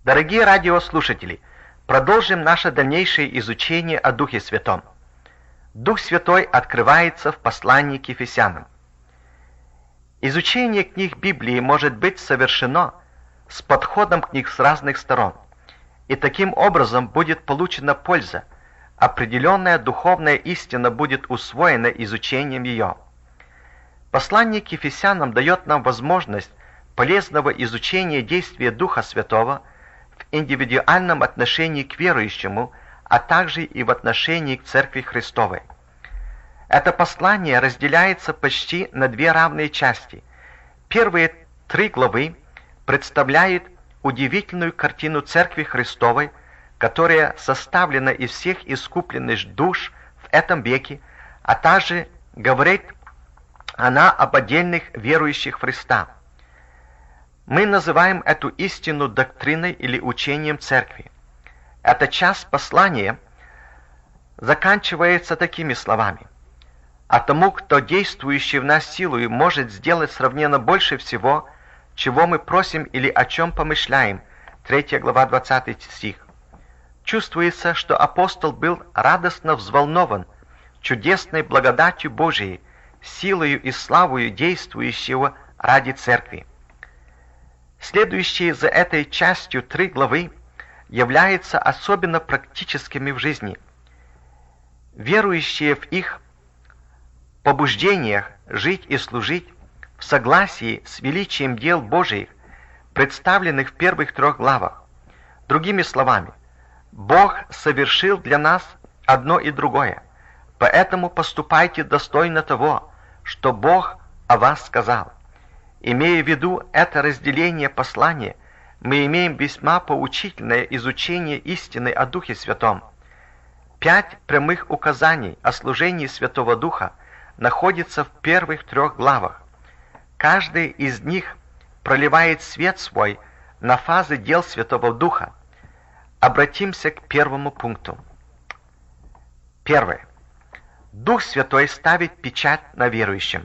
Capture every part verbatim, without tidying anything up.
Дорогие радиослушатели, продолжим наше дальнейшее изучение о Духе Святом. Дух Святой открывается в послании к Ефесянам. Изучение книг Библии может быть совершено с подходом к них с разных сторон, и таким образом будет получена польза, определенная духовная истина будет усвоена изучением ее. Послание к Ефесянам дает нам возможность полезного изучения действия Духа Святого в индивидуальном отношении к верующему, а также и в отношении к Церкви Христовой. Это послание разделяется почти на две равные части. Первые три главы представляют удивительную картину Церкви Христовой, которая составлена из всех искупленных душ в этом веке, а также говорит она об отдельных верующих в Христа. Мы называем эту истину доктриной или учением Церкви. Эта часть послания заканчивается такими словами: «А тому, кто действующий в нас силою, может сделать сравненно больше всего, чего мы просим или о чем помышляем». третья глава, двадцатый стих. Чувствуется, что апостол был радостно взволнован чудесной благодатью Божией, силою и славою действующего ради Церкви. Следующие за этой частью три главы являются особенно практическими в жизни. Верующие в их побуждениях жить и служить в согласии с величием дел Божиих, представленных в первых трех главах. Другими словами, Бог совершил для нас одно и другое, поэтому поступайте достойно того, что Бог о вас сказал. Имея в виду это разделение послания, мы имеем весьма поучительное изучение истины о Духе Святом. Пять прямых указаний о служении Святого Духа находятся в первых трех главах. Каждый из них проливает свет свой на фазы дел Святого Духа. Обратимся к первому пункту. Первое. Дух Святой ставит печать на верующем.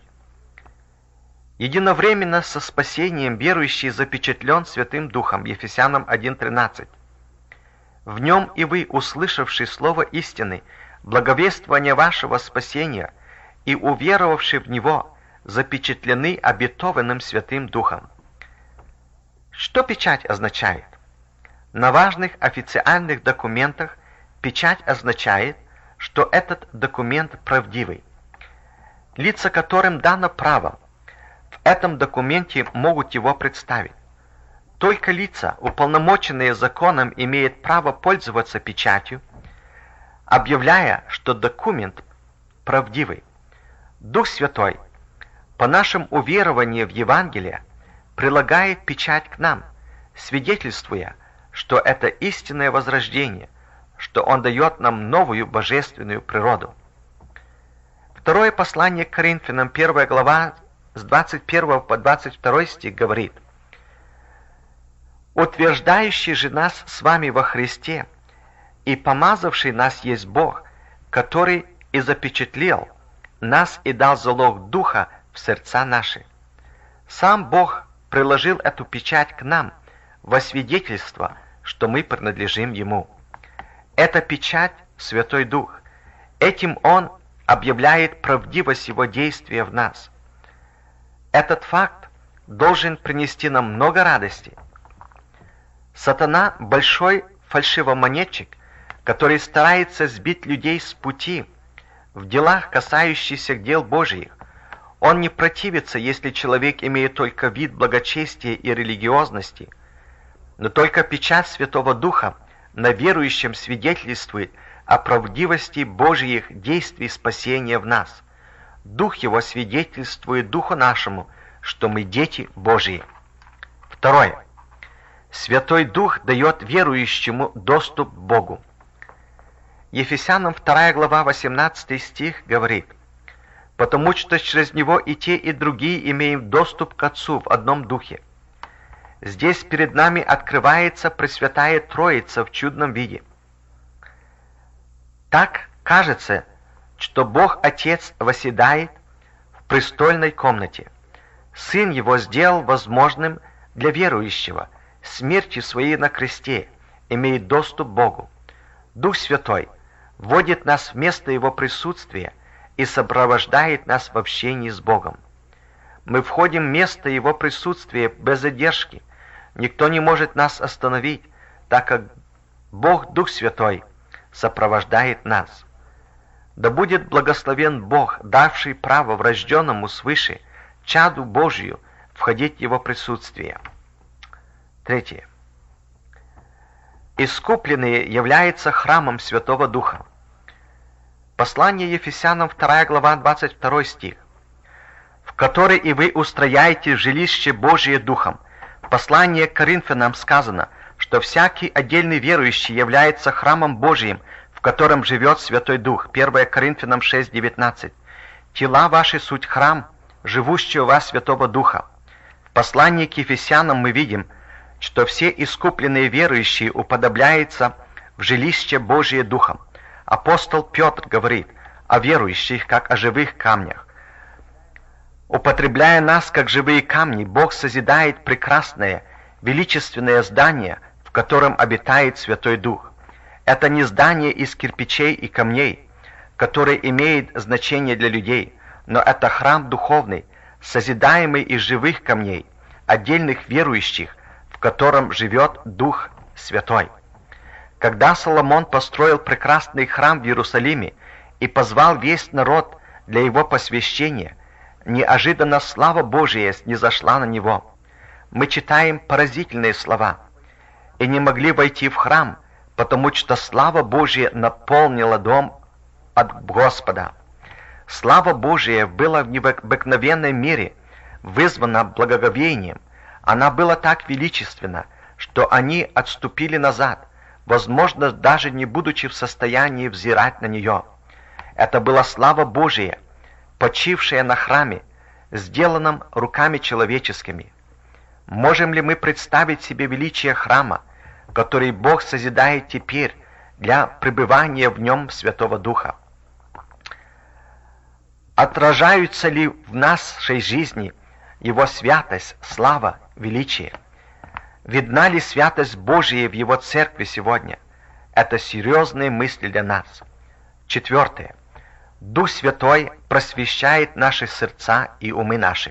Единовременно со спасением верующий запечатлен Святым Духом, Ефесянам один тринадцать. В нем и вы, услышавши слово истины, благовествование вашего спасения, и уверовавши в него, запечатлены обетованным Святым Духом. Что печать означает? На важных официальных документах печать означает, что этот документ правдивый. Лица, которым дано право в этом документе, могут его представить. Только лица, уполномоченные законом, имеют право пользоваться печатью, объявляя, что документ правдивый. Дух Святой, по нашему уверованию в Евангелие, прилагает печать к нам, свидетельствуя, что это истинное возрождение, что Он дает нам новую божественную природу. Второе послание к Коринфянам, первая глава, с двадцать первого по двадцать второй стих говорит: «Утверждающий же нас с вами во Христе и помазавший нас есть Бог, который и запечатлел нас и дал залог Духа в сердца наши». Сам Бог приложил эту печать к нам во свидетельство, что мы принадлежим Ему. Это печать — Святой Дух. Этим Он объявляет правдивость Его действия в нас. Этот факт должен принести нам много радости. Сатана — большой фальшивомонетчик, который старается сбить людей с пути в делах, касающихся дел Божьих. Он не противится, если человек имеет только вид благочестия и религиозности, но только печать Святого Духа на верующем свидетельствует о правдивости Божьих действий спасения в нас. Дух Его свидетельствует Духу нашему, что мы дети Божьи. Второе. Святой Дух дает верующему доступ к Богу. Ефесянам вторая глава, восемнадцатый стих говорит: «Потому что через Него и те, и другие имеем доступ к Отцу в одном Духе». Здесь перед нами открывается Пресвятая Троица в чудном виде. Так кажется, что Бог Отец восседает в престольной комнате. Сын Его сделал возможным для верующего смерти своей на кресте имеет доступ к Богу. Дух Святой вводит нас в место Его присутствия и сопровождает нас в общении с Богом. Мы входим в место Его присутствия без задержки. Никто не может нас остановить, так как Бог, Дух Святой, сопровождает нас. Да будет благословен Бог, давший право врожденному свыше, чаду Божию, входить в Его присутствие. Третье. Искупленные являются храмом Святого Духа. Послание Ефесянам, вторая глава, двадцать второй стих. «В которой и вы устрояете жилище Божие Духом». В послании к Коринфянам сказано, что всякий отдельный верующий является храмом Божиим, в котором живет Святой Дух. первое Коринфянам шесть девятнадцать. «Тела ваши суть храм, живущего у вас Святого Духа». В послании к Ефесянам мы видим, что все искупленные верующие уподобляются в жилище Божие Духом. Апостол Петр говорит о верующих, как о живых камнях. Употребляя нас, как живые камни, Бог созидает прекрасное, величественное здание, в котором обитает Святой Дух. Это не здание из кирпичей и камней, которое имеет значение для людей, но это храм духовный, созидаемый из живых камней, отдельных верующих, в котором живет Дух Святой. Когда Соломон построил прекрасный храм в Иерусалиме и позвал весь народ для его посвящения, неожиданно слава Божия снизошла на него. Мы читаем поразительные слова. «И не могли войти в храм, потому что слава Божия наполнила дом от Господа». Слава Божия была в необыкновенной мере вызвана благоговением. Она была так величественна, что они отступили назад, возможно, даже не будучи в состоянии взирать на нее. Это была слава Божия, почившая на храме, сделанном руками человеческими. Можем ли мы представить себе величие храма, который Бог созидает теперь для пребывания в нем Святого Духа? Отражаются ли в нашей жизни Его святость, слава, величие? Видна ли святость Божия в Его церкви сегодня? Это серьезные мысли для нас. Четвертое. Дух Святой просвещает наши сердца и умы наши.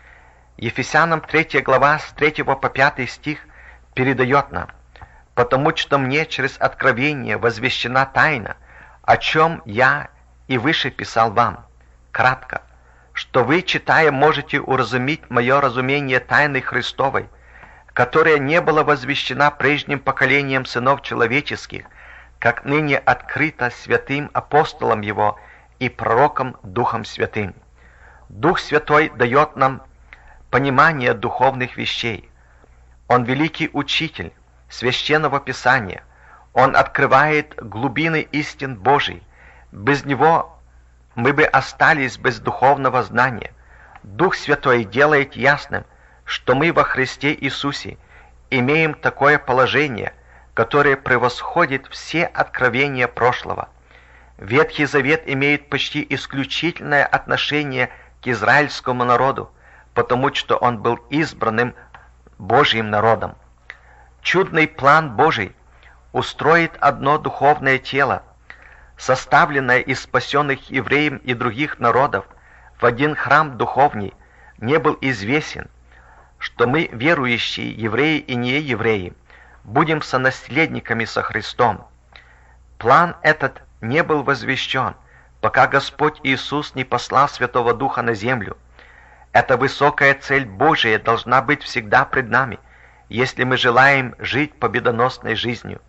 Ефесянам третья глава с третьего по пятый стих передает нам: «Потому что мне через откровение возвещена тайна, о чем я и выше писал вам, кратко, что вы, читая, можете уразуметь мое разумение тайны Христовой, которая не была возвещена прежним поколением сынов человеческих, как ныне открыто святым апостолом Его и пророком Духом Святым». Дух Святой дает нам понимание духовных вещей. Он великий учитель священного Писания. Он открывает глубины истин Божий. Без Него мы бы остались без духовного знания. Дух Святой делает ясным, что мы во Христе Иисусе имеем такое положение, которое превосходит все откровения прошлого. Ветхий Завет имеет почти исключительное отношение к израильскому народу, потому что он был избранным Божьим народом. Чудный план Божий устроит одно духовное тело, составленное из спасенных евреев и других народов, в один храм духовный, не был известен, что мы, верующие евреи и неевреи, будем сонаследниками со Христом. План этот не был возвещен, пока Господь Иисус не послал Святого Духа на землю. Эта высокая цель Божия должна быть всегда пред нами, если мы желаем жить победоносной жизнью.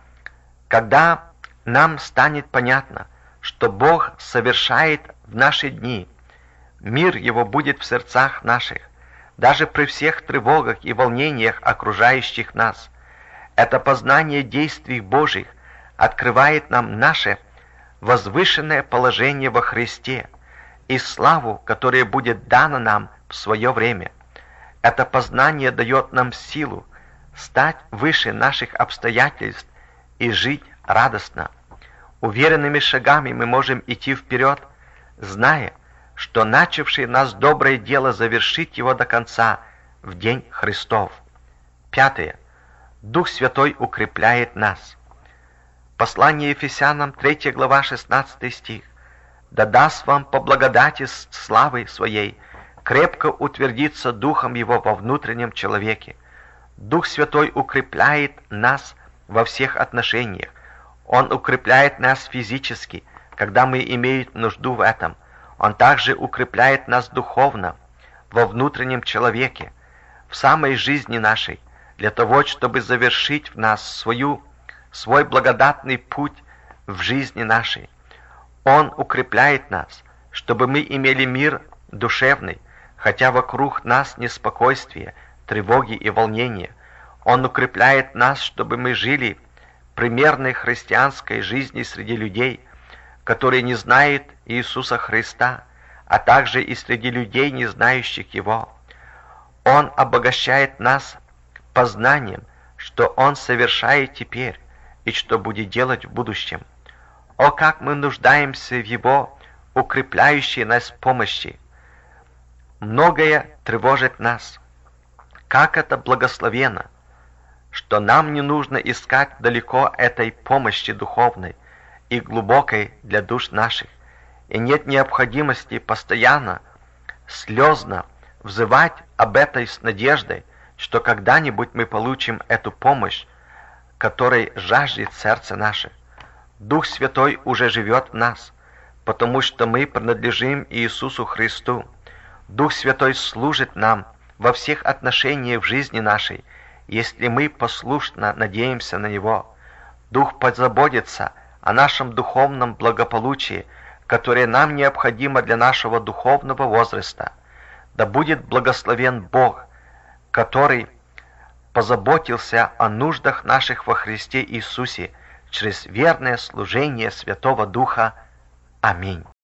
Когда нам станет понятно, что Бог совершает в наши дни, мир Его будет в сердцах наших, даже при всех тревогах и волнениях, окружающих нас. Это познание действий Божьих открывает нам наше возвышенное положение во Христе и славу, которая будет дана нам в свое время. Это познание дает нам силу стать выше наших обстоятельств и жить радостно. Уверенными шагами мы можем идти вперед, зная, что начавший нас доброе дело завершит его до конца в день Христов. Пятое. Дух Святой укрепляет нас. Послание Ефесянам, третья глава, шестнадцатый стих. «Да даст вам по благодати славы Своей крепко утвердиться Духом Его во внутреннем человеке». Дух Святой укрепляет нас во всех отношениях. Он укрепляет нас физически, когда мы имеем нужду в этом. Он также укрепляет нас духовно, во внутреннем человеке, в самой жизни нашей, для того, чтобы завершить в нас свою, свой благодатный путь в жизни нашей. Он укрепляет нас, чтобы мы имели мир душевный, хотя вокруг нас неспокойствие, тревоги и волнения. Он укрепляет нас, чтобы мы жили примерной христианской жизнью среди людей, которые не знают Иисуса Христа, а также и среди людей, не знающих Его. Он обогащает нас познанием, что Он совершает теперь и что будет делать в будущем. О, как мы нуждаемся в Его укрепляющей нас помощи! Многое тревожит нас. Как это благословенно, что нам не нужно искать далеко этой помощи духовной и глубокой для душ наших, и нет необходимости постоянно, слезно взывать об этой с надеждой, что когда-нибудь мы получим эту помощь, которой жаждет сердце наше. Дух Святой уже живет в нас, потому что мы принадлежим Иисусу Христу. Дух Святой служит нам во всех отношениях в жизни нашей, если мы послушно надеемся на Него. Дух позаботится о нашем духовном благополучии, которое нам необходимо для нашего духовного возраста. Да будет благословен Бог, который позаботился о нуждах наших во Христе Иисусе через верное служение Святого Духа. Аминь.